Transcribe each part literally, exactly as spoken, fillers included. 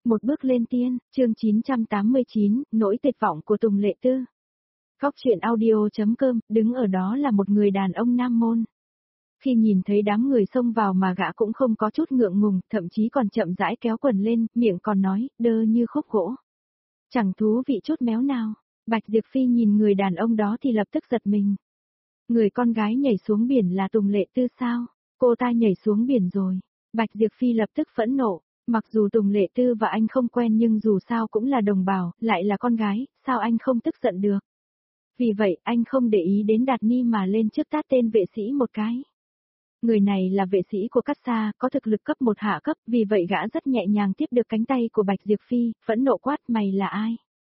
Một bước lên tiên, chương chín trăm tám mươi chín, nỗi tuyệt vọng của Tùng Lệ Tư. Góc truyện audio.com, đứng ở đó là một người đàn ông nam môn. Khi nhìn thấy đám người xông vào mà gã cũng không có chút ngượng ngùng, thậm chí còn chậm rãi kéo quần lên, miệng còn nói, đơ như khúc gỗ. Chẳng thú vị chút méo nào. Bạch Diệp Phi nhìn người đàn ông đó thì lập tức giật mình. Người con gái nhảy xuống biển là Tùng Lệ Tư sao? Cô ta nhảy xuống biển rồi. Bạch Diệp Phi lập tức phẫn nộ. Mặc dù Tùng Lệ Tư và anh không quen nhưng dù sao cũng là đồng bào, lại là con gái, sao anh không tức giận được? Vì vậy, anh không để ý đến Đạt Ni mà lên trước tát tên vệ sĩ một cái. Người này là vệ sĩ của Cát Sa, có thực lực cấp một hạ cấp, vì vậy gã rất nhẹ nhàng tiếp được cánh tay của Bạch Diệp Phi, phẫn nộ quát, mày là ai?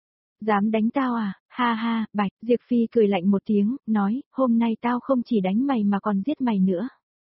Dám đánh tao à? Ha ha, Bạch Diệp Phi cười lạnh một tiếng, nói, hôm nay tao không chỉ đánh mày mà còn giết mày nữa.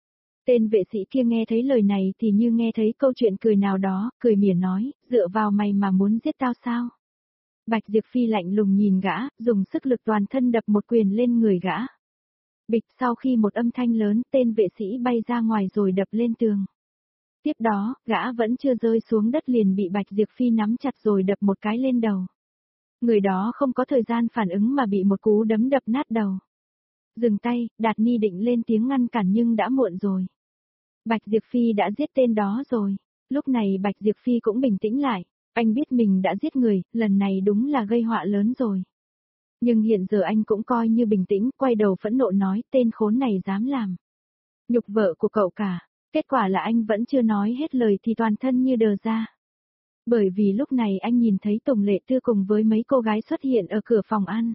Tên vệ sĩ kia nghe thấy lời này thì như nghe thấy câu chuyện cười nào đó, cười mỉa nói, dựa vào mày mà muốn giết tao sao? Bạch Diệp Phi lạnh lùng nhìn gã, dùng sức lực toàn thân đập một quyền lên người gã. Bịch, sau khi một âm thanh lớn, tên vệ sĩ bay ra ngoài rồi đập lên tường. Tiếp đó, gã vẫn chưa rơi xuống đất liền bị Bạch Diệp Phi nắm chặt rồi đập một cái lên đầu. Người đó không có thời gian phản ứng mà bị một cú đấm đập nát đầu. Dừng tay, Đạt Ni định lên tiếng ngăn cản nhưng đã muộn rồi. Bạch Diệp Phi đã giết tên đó rồi. Lúc này Bạch Diệp Phi cũng bình tĩnh lại. Anh biết mình đã giết người, lần này đúng là gây họa lớn rồi. Nhưng hiện giờ anh cũng coi như bình tĩnh, quay đầu phẫn nộ nói tên khốn này dám làm. Nhục vợ của cậu cả. Kết quả là anh vẫn chưa nói hết lời thì toàn thân như đờ ra. Bởi vì lúc này anh nhìn thấy Tùng Lệ Tư cùng với mấy cô gái xuất hiện ở cửa phòng ăn.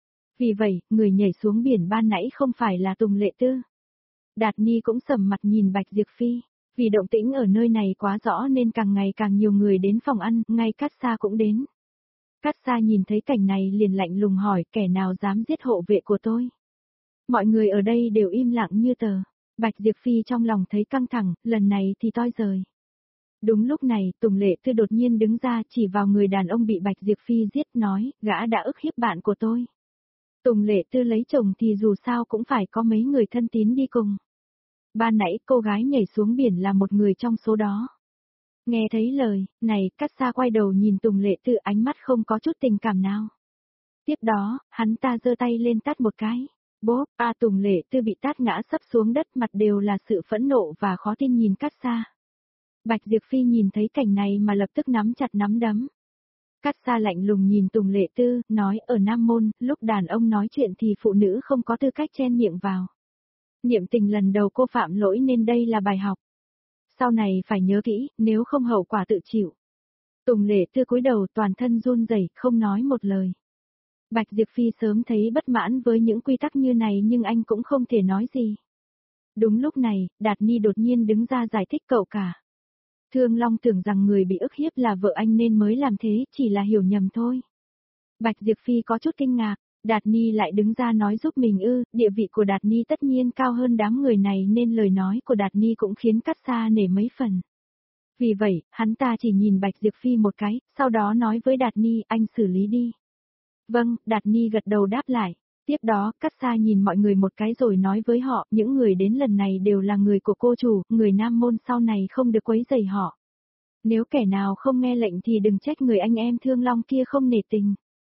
Vì vậy, người nhảy xuống biển ban nãy không phải là Tùng Lệ Tư. Đạt Ni cũng sầm mặt nhìn Bạch Diệp Phi, vì động tĩnh ở nơi này quá rõ nên càng ngày càng nhiều người đến phòng ăn, ngay Cát Sa cũng đến. Cát Sa nhìn thấy cảnh này liền lạnh lùng hỏi kẻ nào dám giết hộ vệ của tôi. Mọi người ở đây đều im lặng như tờ. Bạch Diệp Phi trong lòng thấy căng thẳng, lần này thì toi rời. Đúng lúc này, Tùng Lệ Tư đột nhiên đứng ra chỉ vào người đàn ông bị Bạch Diệp Phi giết nói, gã đã ức hiếp bạn của tôi. Tùng Lệ Tư lấy chồng thì dù sao cũng phải có mấy người thân tín đi cùng. Ban nãy cô gái nhảy xuống biển là một người trong số đó. Nghe thấy lời này, Cát Sa quay đầu nhìn Tùng Lệ Tư ánh mắt không có chút tình cảm nào. Tiếp đó, hắn ta giơ tay lên tát một cái. Bốp, a Tùng Lệ Tư bị tát ngã sấp xuống đất, mặt đều là sự phẫn nộ và khó tin nhìn Cát Sa. Bạch Diệp Phi nhìn thấy cảnh này mà lập tức nắm chặt nắm đấm. Cát Sa lạnh lùng nhìn Tùng Lệ Tư, nói ở Nam Môn, lúc đàn ông nói chuyện thì phụ nữ không có tư cách chen miệng vào. Niệm Tình lần đầu cô phạm lỗi nên đây là bài học. Sau này phải nhớ kỹ, nếu không hậu quả tự chịu. Tùng Lệ Tư cúi đầu toàn thân run rẩy, không nói một lời. Bạch Diệp Phi sớm thấy bất mãn với những quy tắc như này nhưng anh cũng không thể nói gì. Đúng lúc này, Đạt Ni đột nhiên đứng ra giải thích cậu cả. Thương Long tưởng rằng người bị ức hiếp là vợ anh nên mới làm thế, chỉ là hiểu nhầm thôi. Bạch Diệp Phi có chút kinh ngạc, Đạt Ni lại đứng ra nói giúp mình ư, địa vị của Đạt Ni tất nhiên cao hơn đám người này nên lời nói của Đạt Ni cũng khiến Cát Sa nể mấy phần. Vì vậy, hắn ta chỉ nhìn Bạch Diệp Phi một cái, sau đó nói với Đạt Ni, anh xử lý đi. Vâng, Đạt Ni gật đầu đáp lại. Tiếp đó, Cát Sa nhìn mọi người một cái rồi nói với họ, những người đến lần này đều là người của cô chủ, người Nam Môn sau này không được quấy rầy họ. Nếu kẻ nào không nghe lệnh thì đừng trách người anh em Thương Long kia không nể tình.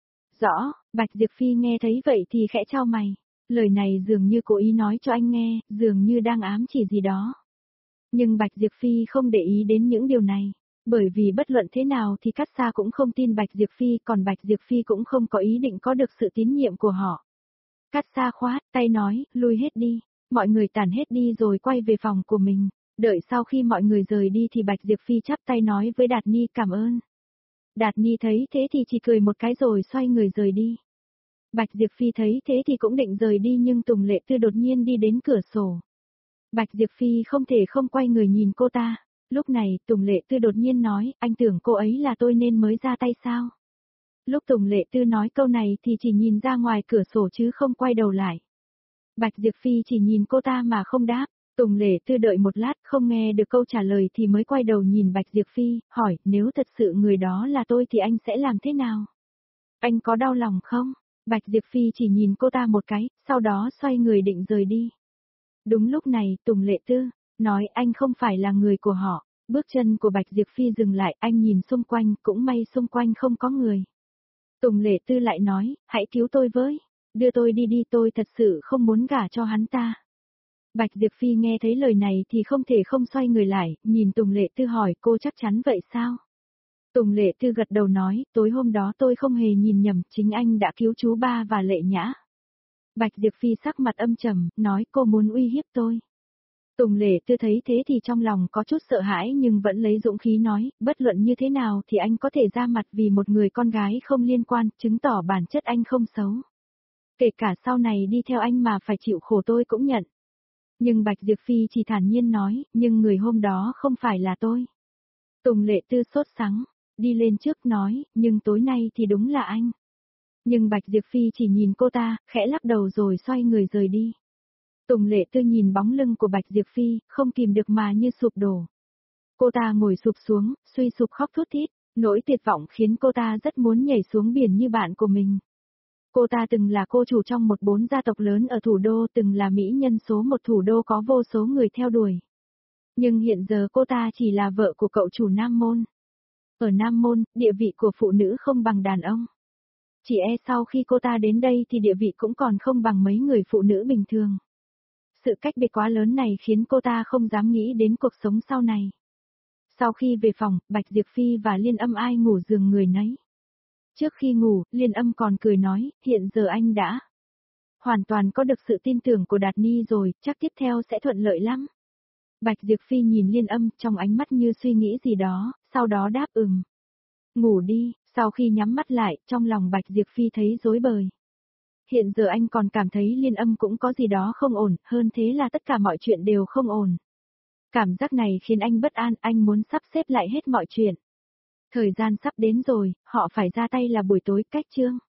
Rõ, Bạch Diệp Phi nghe thấy vậy thì khẽ chau mày. Lời này dường như cố ý nói cho anh nghe, dường như đang ám chỉ gì đó. Nhưng Bạch Diệp Phi không để ý đến những điều này. Bởi vì bất luận thế nào thì Cát Sa cũng không tin Bạch Diệp Phi, còn Bạch Diệp Phi cũng không có ý định có được sự tín nhiệm của họ. Cát Sa khoát tay nói, lui hết đi. Mọi người tản hết đi rồi quay về phòng của mình. Đợi sau khi mọi người rời đi thì Bạch Diệp Phi chắp tay nói với Đạt Ni cảm ơn. Đạt Ni thấy thế thì chỉ cười một cái rồi xoay người rời đi. Bạch Diệp Phi thấy thế thì cũng định rời đi nhưng Tùng Lệ Tư đột nhiên đi đến cửa sổ. Bạch Diệp Phi không thể không quay người nhìn cô ta. Lúc này, Tùng Lệ Tư đột nhiên nói, anh tưởng cô ấy là tôi nên mới ra tay sao? Lúc Tùng Lệ Tư nói câu này thì chỉ nhìn ra ngoài cửa sổ chứ không quay đầu lại. Bạch Diệp Phi chỉ nhìn cô ta mà không đáp. Tùng Lệ Tư đợi một lát không nghe được câu trả lời thì mới quay đầu nhìn Bạch Diệp Phi, hỏi, nếu thật sự người đó là tôi thì anh sẽ làm thế nào? Anh có đau lòng không? Bạch Diệp Phi chỉ nhìn cô ta một cái, sau đó xoay người định rời đi. Đúng lúc này, Tùng Lệ Tư nói anh không phải là người của họ. Bước chân của Bạch Diệp Phi dừng lại, anh nhìn xung quanh, cũng may xung quanh không có người. Tùng Lệ Tư lại nói, hãy cứu tôi với, đưa tôi đi đi, tôi thật sự không muốn gả cho hắn ta. Bạch Diệp Phi nghe thấy lời này thì không thể không xoay người lại, nhìn Tùng Lệ Tư hỏi, cô chắc chắn vậy sao? Tùng Lệ Tư gật đầu nói, tối hôm đó tôi không hề nhìn nhầm, chính anh đã cứu chú ba và Lệ Nhã. Bạch Diệp Phi sắc mặt âm trầm, nói cô muốn uy hiếp tôi. Tùng Lệ Tư thấy thế thì trong lòng có chút sợ hãi nhưng vẫn lấy dũng khí nói, bất luận như thế nào thì anh có thể ra mặt vì một người con gái không liên quan, chứng tỏ bản chất anh không xấu. Kể cả sau này đi theo anh mà phải chịu khổ tôi cũng nhận. Nhưng Bạch Diệp Phi chỉ thản nhiên nói, nhưng người hôm đó không phải là tôi. Tùng Lệ Tư sốt sắng, đi lên trước nói, nhưng tối nay thì đúng là anh. Nhưng Bạch Diệp Phi chỉ nhìn cô ta, khẽ lắc đầu rồi xoay người rời đi. Tùng Lệ Tư nhìn bóng lưng của Bạch Diệp Phi, không kìm được mà như sụp đổ. Cô ta ngồi sụp xuống, suy sụp khóc thút thít, nỗi tuyệt vọng khiến cô ta rất muốn nhảy xuống biển như bạn của mình. Cô ta từng là cô chủ trong một bốn gia tộc lớn ở thủ đô, từng là mỹ nhân số một thủ đô có vô số người theo đuổi. Nhưng hiện giờ cô ta chỉ là vợ của cậu chủ Nam Môn. Ở Nam Môn, địa vị của phụ nữ không bằng đàn ông. Chỉ e sau khi cô ta đến đây thì địa vị cũng còn không bằng mấy người phụ nữ bình thường. Sự cách biệt quá lớn này khiến cô ta không dám nghĩ đến cuộc sống sau này. Sau khi về phòng, Bạch Diệp Phi và Liên Âm ai ngủ giường người nấy. Trước khi ngủ, Liên Âm còn cười nói, hiện giờ anh đã hoàn toàn có được sự tin tưởng của Đạt Ni rồi, chắc tiếp theo sẽ thuận lợi lắm. Bạch Diệp Phi nhìn Liên Âm trong ánh mắt như suy nghĩ gì đó, sau đó đáp ừm. Ngủ đi, sau khi nhắm mắt lại, trong lòng Bạch Diệp Phi thấy rối bời. Hiện giờ anh còn cảm thấy Liên Âm cũng có gì đó không ổn, hơn thế là tất cả mọi chuyện đều không ổn. Cảm giác này khiến anh bất an, anh muốn sắp xếp lại hết mọi chuyện. Thời gian sắp đến rồi, họ phải ra tay là buổi tối cách trương.